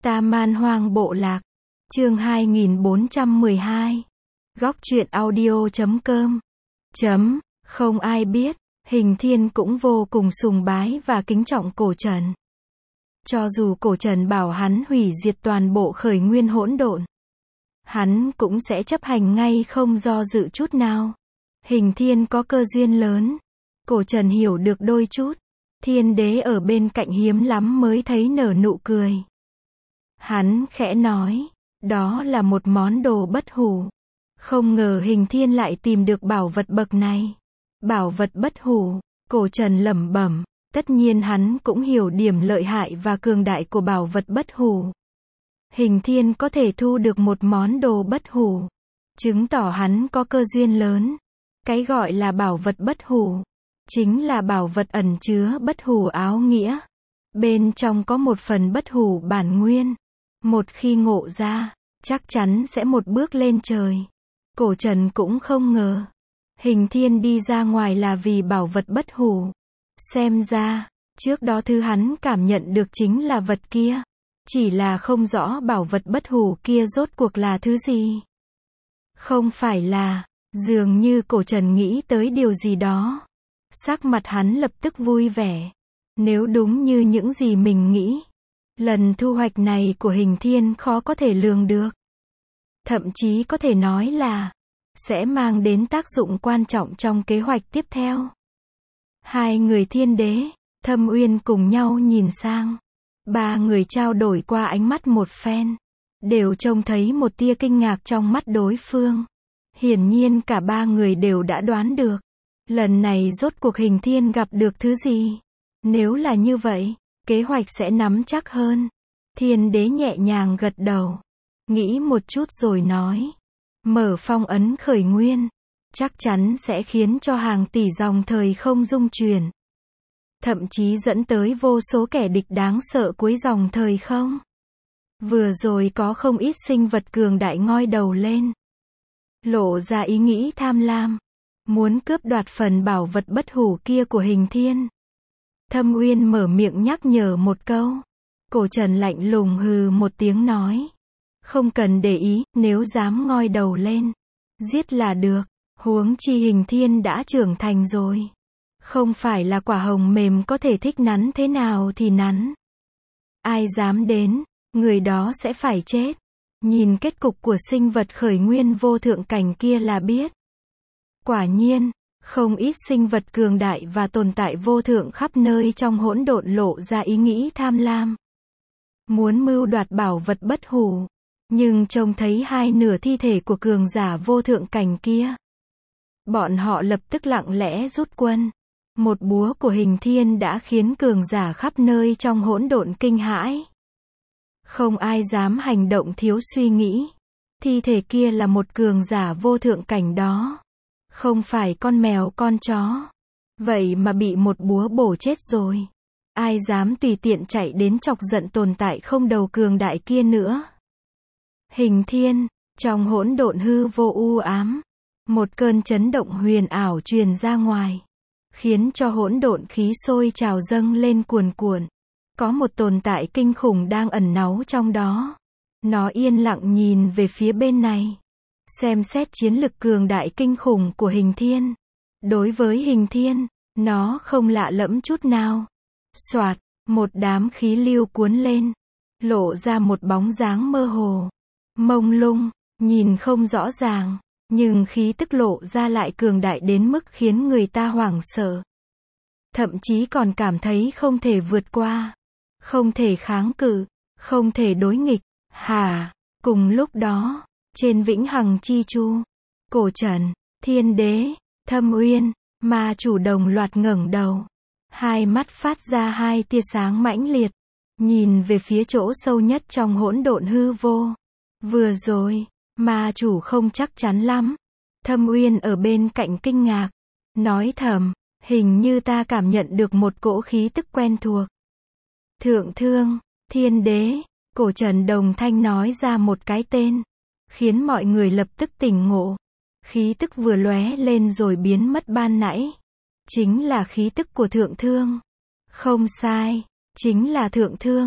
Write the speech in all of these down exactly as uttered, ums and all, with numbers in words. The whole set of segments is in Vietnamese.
Ta Man Hoang Bộ Lạc. Chương hai nghìn bốn trăm mười hai. Góc truyện audio chấm com. Chấm, không ai biết, Hình Thiên cũng vô cùng sùng bái và kính trọng Cổ Trần. Cho dù Cổ Trần bảo hắn hủy diệt toàn bộ khởi nguyên hỗn độn, hắn cũng sẽ chấp hành ngay không do dự chút nào. Hình Thiên có cơ duyên lớn. Cổ Trần hiểu được đôi chút. Thiên đế ở bên cạnh hiếm lắm mới thấy nở nụ cười. Hắn khẽ nói, đó là một món đồ bất hủ. Không ngờ Hình Thiên lại tìm được bảo vật bậc này. Bảo vật bất hủ, Cổ Trần lẩm bẩm, tất nhiên hắn cũng hiểu điểm lợi hại và cường đại của bảo vật bất hủ. Hình Thiên có thể thu được một món đồ bất hủ, chứng tỏ hắn có cơ duyên lớn. Cái gọi là bảo vật bất hủ, chính là bảo vật ẩn chứa bất hủ áo nghĩa. Bên trong có một phần bất hủ bản nguyên. Một khi ngộ ra, chắc chắn sẽ một bước lên trời. Cổ Trần cũng không ngờ. Hình Thiên đi ra ngoài là vì bảo vật bất hủ. Xem ra, trước đó thứ hắn cảm nhận được chính là vật kia. Chỉ là không rõ bảo vật bất hủ kia rốt cuộc là thứ gì. Không phải là, dường như Cổ Trần nghĩ tới điều gì đó. Sắc mặt hắn lập tức vui vẻ. Nếu đúng như những gì mình nghĩ, lần thu hoạch này của Hình Thiên khó có thể lường được. Thậm chí có thể nói là sẽ mang đến tác dụng quan trọng trong kế hoạch tiếp theo. Hai người Thiên đế, Thâm Uyên cùng nhau nhìn sang. Ba người trao đổi qua ánh mắt một phen, đều trông thấy một tia kinh ngạc trong mắt đối phương. Hiển nhiên cả ba người đều đã đoán được. Lần này rốt cuộc Hình Thiên gặp được thứ gì? Nếu là như vậy, kế hoạch sẽ nắm chắc hơn. Thiên đế nhẹ nhàng gật đầu, nghĩ một chút rồi nói, mở phong ấn khởi nguyên, chắc chắn sẽ khiến cho hàng tỷ dòng thời không dung chuyển. Thậm chí dẫn tới vô số kẻ địch đáng sợ cuối dòng thời không. Vừa rồi có không ít sinh vật cường đại ngoi đầu lên, lộ ra ý nghĩ tham lam, muốn cướp đoạt phần bảo vật bất hủ kia của Hình Thiên. Thâm Uyên mở miệng nhắc nhở một câu. Cổ Trần lạnh lùng hừ một tiếng nói, không cần để ý, nếu dám ngoi đầu lên, giết là được. Huống chi Hình Thiên đã trưởng thành rồi, không phải là quả hồng mềm có thể thích nắn thế nào thì nắn. Ai dám đến, người đó sẽ phải chết. Nhìn kết cục của sinh vật khởi nguyên vô thượng cảnh kia là biết. Quả nhiên, không ít sinh vật cường đại và tồn tại vô thượng khắp nơi trong hỗn độn lộ ra ý nghĩ tham lam, muốn mưu đoạt bảo vật bất hủ. Nhưng trông thấy hai nửa thi thể của cường giả vô thượng cảnh kia, bọn họ lập tức lặng lẽ rút quân. Một búa của Hình Thiên đã khiến cường giả khắp nơi trong hỗn độn kinh hãi. Không ai dám hành động thiếu suy nghĩ. Thi thể kia là một cường giả vô thượng cảnh đó, không phải con mèo con chó. Vậy mà bị một búa bổ chết rồi. Ai dám tùy tiện chạy đến chọc giận tồn tại không đầu cường đại kia nữa. Hình Thiên, trong hỗn độn hư vô u ám, một cơn chấn động huyền ảo truyền ra ngoài, khiến cho hỗn độn khí sôi trào dâng lên cuồn cuộn. Có một tồn tại kinh khủng đang ẩn náu trong đó. Nó yên lặng nhìn về phía bên này, xem xét chiến lực cường đại kinh khủng của Hình Thiên. Đối với Hình Thiên, nó không lạ lẫm chút nào. Soạt, một đám khí lưu cuốn lên, lộ ra một bóng dáng mơ hồ, mông lung, nhìn không rõ ràng, nhưng khí tức lộ ra lại cường đại đến mức khiến người ta hoảng sợ. Thậm chí còn cảm thấy không thể vượt qua, không thể kháng cự, không thể đối nghịch. Hà, cùng lúc đó, trên Vĩnh Hằng Chi Chu, Cổ Trần, Thiên đế, Thâm Uyên, Ma Chủ đồng loạt ngẩng đầu. Hai mắt phát ra hai tia sáng mãnh liệt, nhìn về phía chỗ sâu nhất trong hỗn độn hư vô. Vừa rồi, Ma Chủ không chắc chắn lắm. Thâm Uyên ở bên cạnh kinh ngạc, nói thầm, hình như ta cảm nhận được một cỗ khí tức quen thuộc. Thượng Thương, Thiên đế, Cổ Trần đồng thanh nói ra một cái tên, khiến mọi người lập tức tỉnh ngộ. Khí tức vừa lóe lên rồi biến mất ban nãy, chính là khí tức của Thượng Thương. Không sai, chính là Thượng Thương.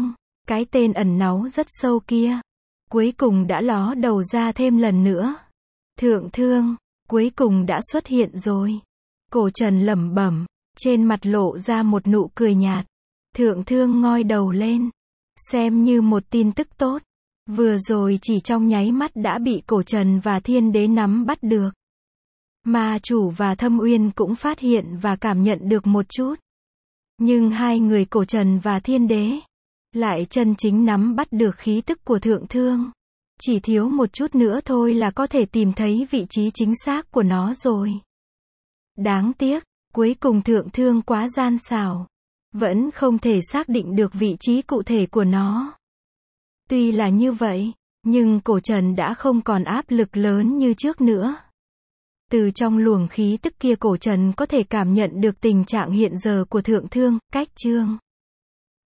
Cái tên ẩn náu rất sâu kia, cuối cùng đã ló đầu ra thêm lần nữa. Thượng Thương, cuối cùng đã xuất hiện rồi. Cổ Trần lẩm bẩm, trên mặt lộ ra một nụ cười nhạt. Thượng Thương ngoi đầu lên, xem như một tin tức tốt. Vừa rồi chỉ trong nháy mắt đã bị Cổ Trần và Thiên Đế nắm bắt được. Ma chủ và Thâm Uyên cũng phát hiện và cảm nhận được một chút. Nhưng hai người Cổ Trần và Thiên Đế lại chân chính nắm bắt được khí tức của Thượng Thương. Chỉ thiếu một chút nữa thôi là có thể tìm thấy vị trí chính xác của nó rồi. Đáng tiếc, cuối cùng Thượng Thương quá gian xảo, vẫn không thể xác định được vị trí cụ thể của nó. Tuy là như vậy, nhưng Cổ Trần đã không còn áp lực lớn như trước nữa. Từ trong luồng khí tức kia Cổ Trần có thể cảm nhận được tình trạng hiện giờ của Thượng Thương. Cách chương